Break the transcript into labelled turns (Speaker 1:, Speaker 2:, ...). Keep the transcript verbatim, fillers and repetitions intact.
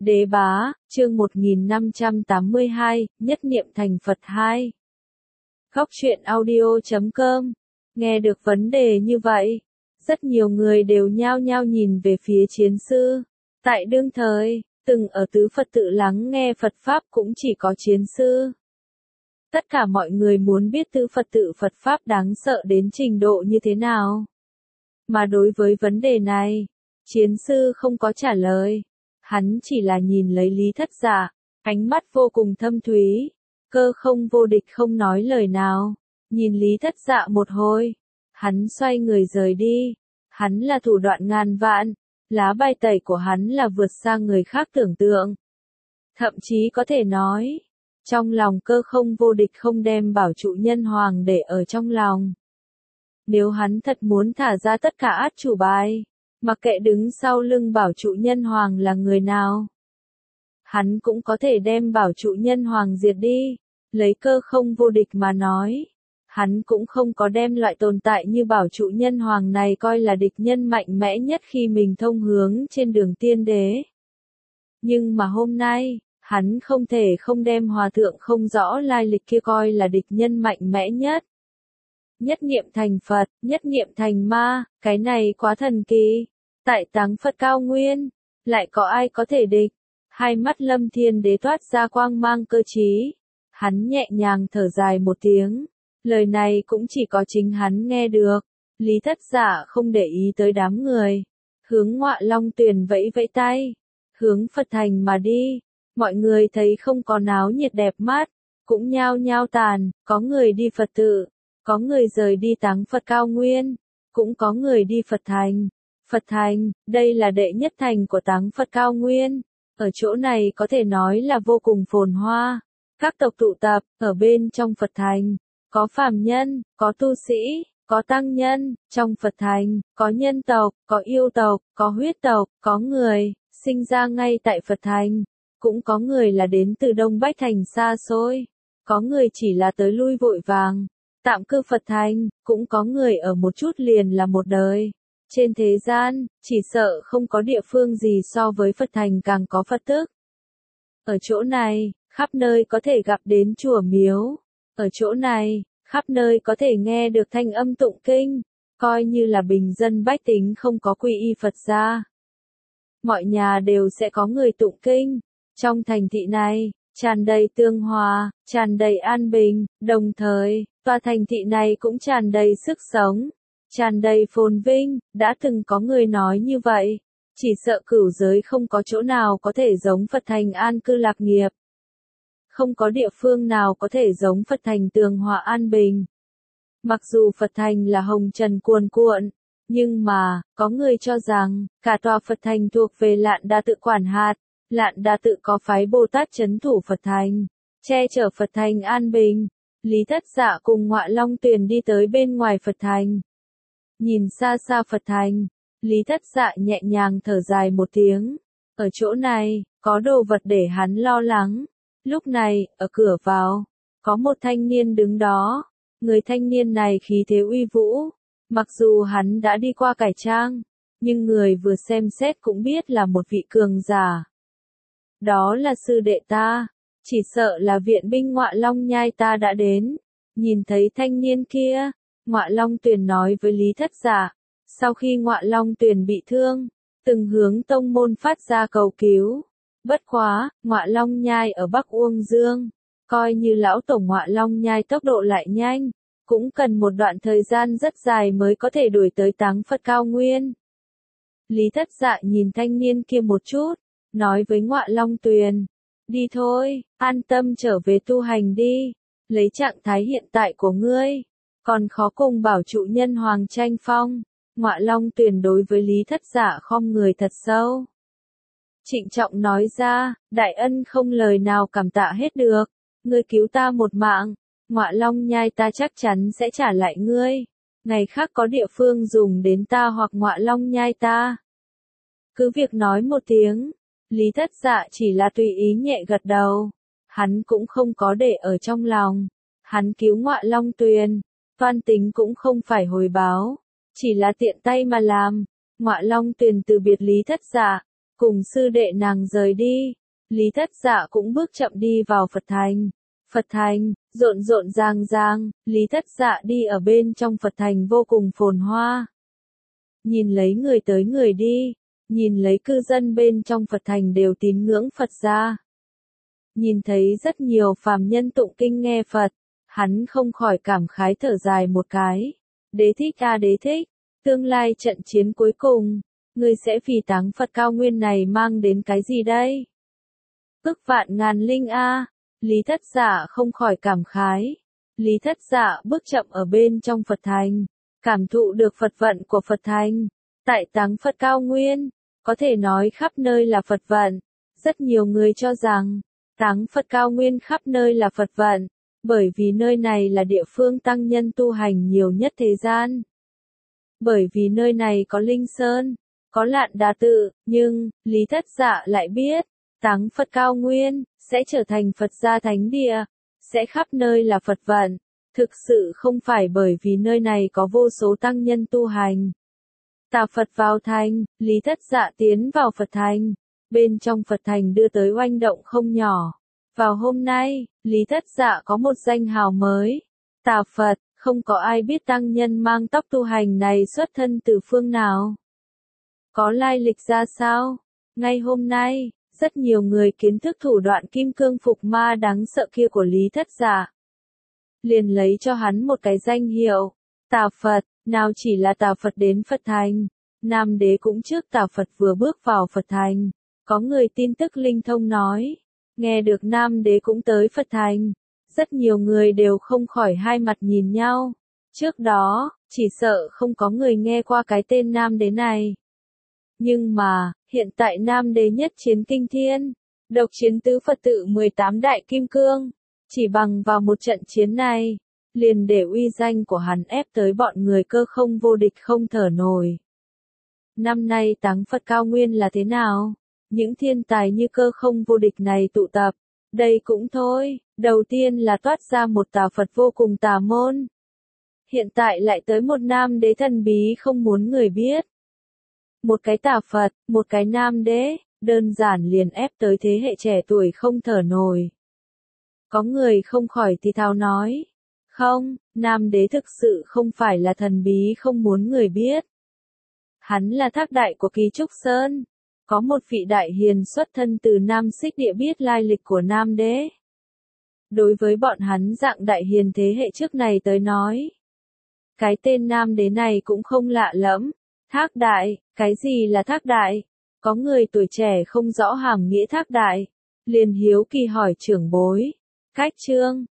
Speaker 1: Đế bá, chương một nghìn năm trăm tám mươi hai, nhất niệm thành Phật hai. Góc truyện audio chấm com. Nghe được vấn đề như vậy, rất nhiều người đều nhao nhao nhìn về phía chiến sư. Tại đương thời, từng ở tứ Phật tự lắng nghe Phật Pháp cũng chỉ có chiến sư. Tất cả mọi người muốn biết tứ Phật tự Phật Pháp đáng sợ đến trình độ như thế nào. Mà đối với vấn đề này, chiến sư không có trả lời. Hắn chỉ là nhìn lấy Lý Thất Dạ, ánh mắt vô cùng thâm thúy, cơ không vô địch không nói lời nào, nhìn Lý Thất Dạ một hồi, hắn xoay người rời đi, hắn là thủ đoạn ngàn vạn, lá bài tẩy của hắn là vượt xa người khác tưởng tượng. Thậm chí có thể nói, trong lòng cơ không vô địch không đem bảo trụ nhân hoàng để ở trong lòng. Nếu hắn thật muốn thả ra tất cả át chủ bài, mặc kệ đứng sau lưng bảo trụ nhân hoàng là người nào, hắn cũng có thể đem bảo trụ nhân hoàng diệt đi. Lấy cơ không vô địch mà nói, hắn cũng không có đem loại tồn tại như bảo trụ nhân hoàng này coi là địch nhân mạnh mẽ nhất khi mình thông hướng trên đường tiên đế. Nhưng mà hôm nay, hắn không thể không đem hòa thượng không rõ lai lịch kia coi là địch nhân mạnh mẽ nhất. Nhất niệm thành Phật, nhất niệm thành ma, cái này quá thần kỳ. Tại táng Phật cao nguyên, lại có ai có thể địch? Hai mắt Lâm Thiên Đế toát ra quang mang cơ trí. Hắn nhẹ nhàng thở dài một tiếng. Lời này cũng chỉ có chính hắn nghe được. Lý Thất Dạ không để ý tới đám người. Hướng Ngọa Long Tuyền vẫy vẫy tay. Hướng Phật thành mà đi. Mọi người thấy không có náo nhiệt đẹp mắt. Cũng nhao nhao tàn, có người đi Phật tự. Có người rời đi táng Phật cao nguyên. Cũng có người đi Phật thành. Phật thành, đây là đệ nhất thành của táng Phật cao nguyên. Ở chỗ này có thể nói là vô cùng phồn hoa. Các tộc tụ tập, ở bên trong Phật thành, có phàm nhân, có tu sĩ, có tăng nhân, trong Phật thành, có nhân tộc, có yêu tộc, có huyết tộc, có người, sinh ra ngay tại Phật thành, cũng có người là đến từ Đông Bách thành xa xôi, có người chỉ là tới lui vội vàng, tạm cư Phật thành, cũng có người ở một chút liền là một đời. Trên thế gian, chỉ sợ không có địa phương gì so với Phật thành càng có Phật tức. Ở chỗ này, khắp nơi có thể gặp đến chùa miếu. Ở chỗ này, khắp nơi có thể nghe được thanh âm tụng kinh, coi như là bình dân bách tính không có quy y Phật gia. Mọi nhà đều sẽ có người tụng kinh. Trong thành thị này, tràn đầy tương hòa, tràn đầy an bình, đồng thời, tòa thành thị này cũng tràn đầy sức sống. Tràn đầy phồn vinh, đã từng có người nói như vậy, chỉ sợ cửu giới không có chỗ nào có thể giống Phật thành an cư lạc nghiệp. Không có địa phương nào có thể giống Phật thành tường hòa an bình. Mặc dù Phật thành là hồng trần cuồn cuộn, nhưng mà, có người cho rằng, cả tòa Phật thành thuộc về Lạn Đa tự quản hạt, Lạn Đa tự có phái Bồ Tát trấn thủ Phật thành, che chở Phật thành an bình. Lý Thất Dạ cùng Ngọa Long Tuyền đi tới bên ngoài Phật thành. Nhìn xa xa Phật thành, Lý Thất Dạ nhẹ nhàng thở dài một tiếng. Ở chỗ này, có đồ vật để hắn lo lắng. Lúc này, ở cửa vào, có một thanh niên đứng đó. Người thanh niên này khí thế uy vũ. Mặc dù hắn đã đi qua cải trang, nhưng người vừa xem xét cũng biết là một vị cường giả. Đó là sư đệ ta. Chỉ sợ là viện binh Ngọa Long Nhai ta đã đến. Nhìn thấy thanh niên kia, Ngọa Long Tuyền nói với Lý Thất Dạ, sau khi Ngọa Long Tuyền bị thương, từng hướng tông môn phát ra cầu cứu. Bất quá, Ngọa Long Nhai ở Bắc Uông Dương, coi như lão tổ Ngọa Long Nhai tốc độ lại nhanh, cũng cần một đoạn thời gian rất dài mới có thể đuổi tới táng Phật cao nguyên. Lý Thất Dạ nhìn thanh niên kia một chút, nói với Ngọa Long Tuyền, đi thôi, an tâm trở về tu hành đi, lấy trạng thái hiện tại của ngươi. Còn khó cùng bảo trụ nhân hoàng tranh phong. Ngọa Long Tuyền đối với Lý Thất Dạ khom người thật sâu. Trịnh trọng nói ra, đại ân không lời nào cảm tạ hết được. Ngươi cứu ta một mạng, Ngọa Long Nhai ta chắc chắn sẽ trả lại ngươi. Ngày khác có địa phương dùng đến ta hoặc Ngọa Long Nhai ta. Cứ việc nói một tiếng, Lý Thất Dạ chỉ là tùy ý nhẹ gật đầu. Hắn cũng không có để ở trong lòng. Hắn cứu Ngọa Long Tuyền. Toan tính cũng không phải hồi báo, chỉ là tiện tay mà làm. Ngọa Long Tuyền từ biệt Lý Thất Dạ, cùng sư đệ nàng rời đi, Lý Thất Dạ cũng bước chậm đi vào Phật Thành. Phật Thành, rộn rộn ràng ràng, Lý Thất Dạ đi ở bên trong Phật Thành vô cùng phồn hoa. Nhìn lấy người tới người đi, nhìn lấy cư dân bên trong Phật Thành đều tín ngưỡng Phật gia. Nhìn thấy rất nhiều phàm nhân tụng kinh nghe Phật, hắn không khỏi cảm khái thở dài một cái. Đế thích a đế thích, tương lai trận chiến cuối cùng, ngươi sẽ vì táng Phật cao nguyên này mang đến cái gì đây? Ức vạn ngàn linh a, Lý Thất Dạ không khỏi cảm khái. Lý Thất Dạ bước chậm ở bên trong Phật Thành, cảm thụ được Phật vận của Phật Thành. Tại táng Phật cao nguyên, có thể nói khắp nơi là Phật vận. Rất nhiều người cho rằng, táng Phật cao nguyên khắp nơi là Phật vận, bởi vì nơi này là địa phương tăng nhân tu hành nhiều nhất thế gian. Bởi vì nơi này có Linh Sơn, có Lạn Đà Tự, nhưng, Lý Thất Dạ lại biết, táng Phật cao nguyên, sẽ trở thành Phật gia thánh địa, sẽ khắp nơi là Phật vận. Thực sự không phải bởi vì nơi này có vô số tăng nhân tu hành. Tà Phật vào thành, Lý Thất Dạ tiến vào Phật Thành. Bên trong Phật Thành đưa tới oanh động không nhỏ. Vào hôm nay, Lý Thất Dạ có một danh hào mới. Tà Phật, không có ai biết tăng nhân mang tóc tu hành này xuất thân từ phương nào. Có lai lịch ra sao? Ngay hôm nay, rất nhiều người kiến thức thủ đoạn kim cương phục ma đáng sợ kia của Lý Thất Dạ. Liền lấy cho hắn một cái danh hiệu, Tà Phật, nào chỉ là Tà Phật đến Phật Thành. Nam Đế cũng trước Tà Phật vừa bước vào Phật Thành. Có người tin tức linh thông nói, nghe được Nam Đế cũng tới Phật Thành. Rất nhiều người đều không khỏi hai mặt nhìn nhau. Trước đó, chỉ sợ không có người nghe qua cái tên Nam Đế này. Nhưng mà, hiện tại Nam Đế nhất chiến kinh thiên, độc chiến tứ Phật tự mười tám đại kim cương, chỉ bằng vào một trận chiến này, liền để uy danh của hắn ép tới bọn người cơ không vô địch không thở nổi. Năm nay táng Phật cao nguyên là thế nào? Những thiên tài như cơ không vô địch này tụ tập, đây cũng thôi, đầu tiên là toát ra một Tà Phật vô cùng tà môn. Hiện tại lại tới một Nam Đế thần bí không muốn người biết. Một cái Tà Phật, một cái Nam Đế, đơn giản liền ép tới thế hệ trẻ tuổi không thở nổi. Có người không khỏi thì thào nói, không, Nam Đế thực sự không phải là thần bí không muốn người biết. Hắn là thác đại của Ký Trúc Sơn. Có một vị đại hiền xuất thân từ Nam Xích Địa biết lai lịch của Nam Đế. Đối với bọn hắn dạng đại hiền thế hệ trước này tới nói, cái tên Nam Đế này cũng không lạ lẫm. Thác đại, cái gì là thác đại? Có người tuổi trẻ không rõ hàm nghĩa thác đại, liền hiếu kỳ hỏi trưởng bối. Cách chương,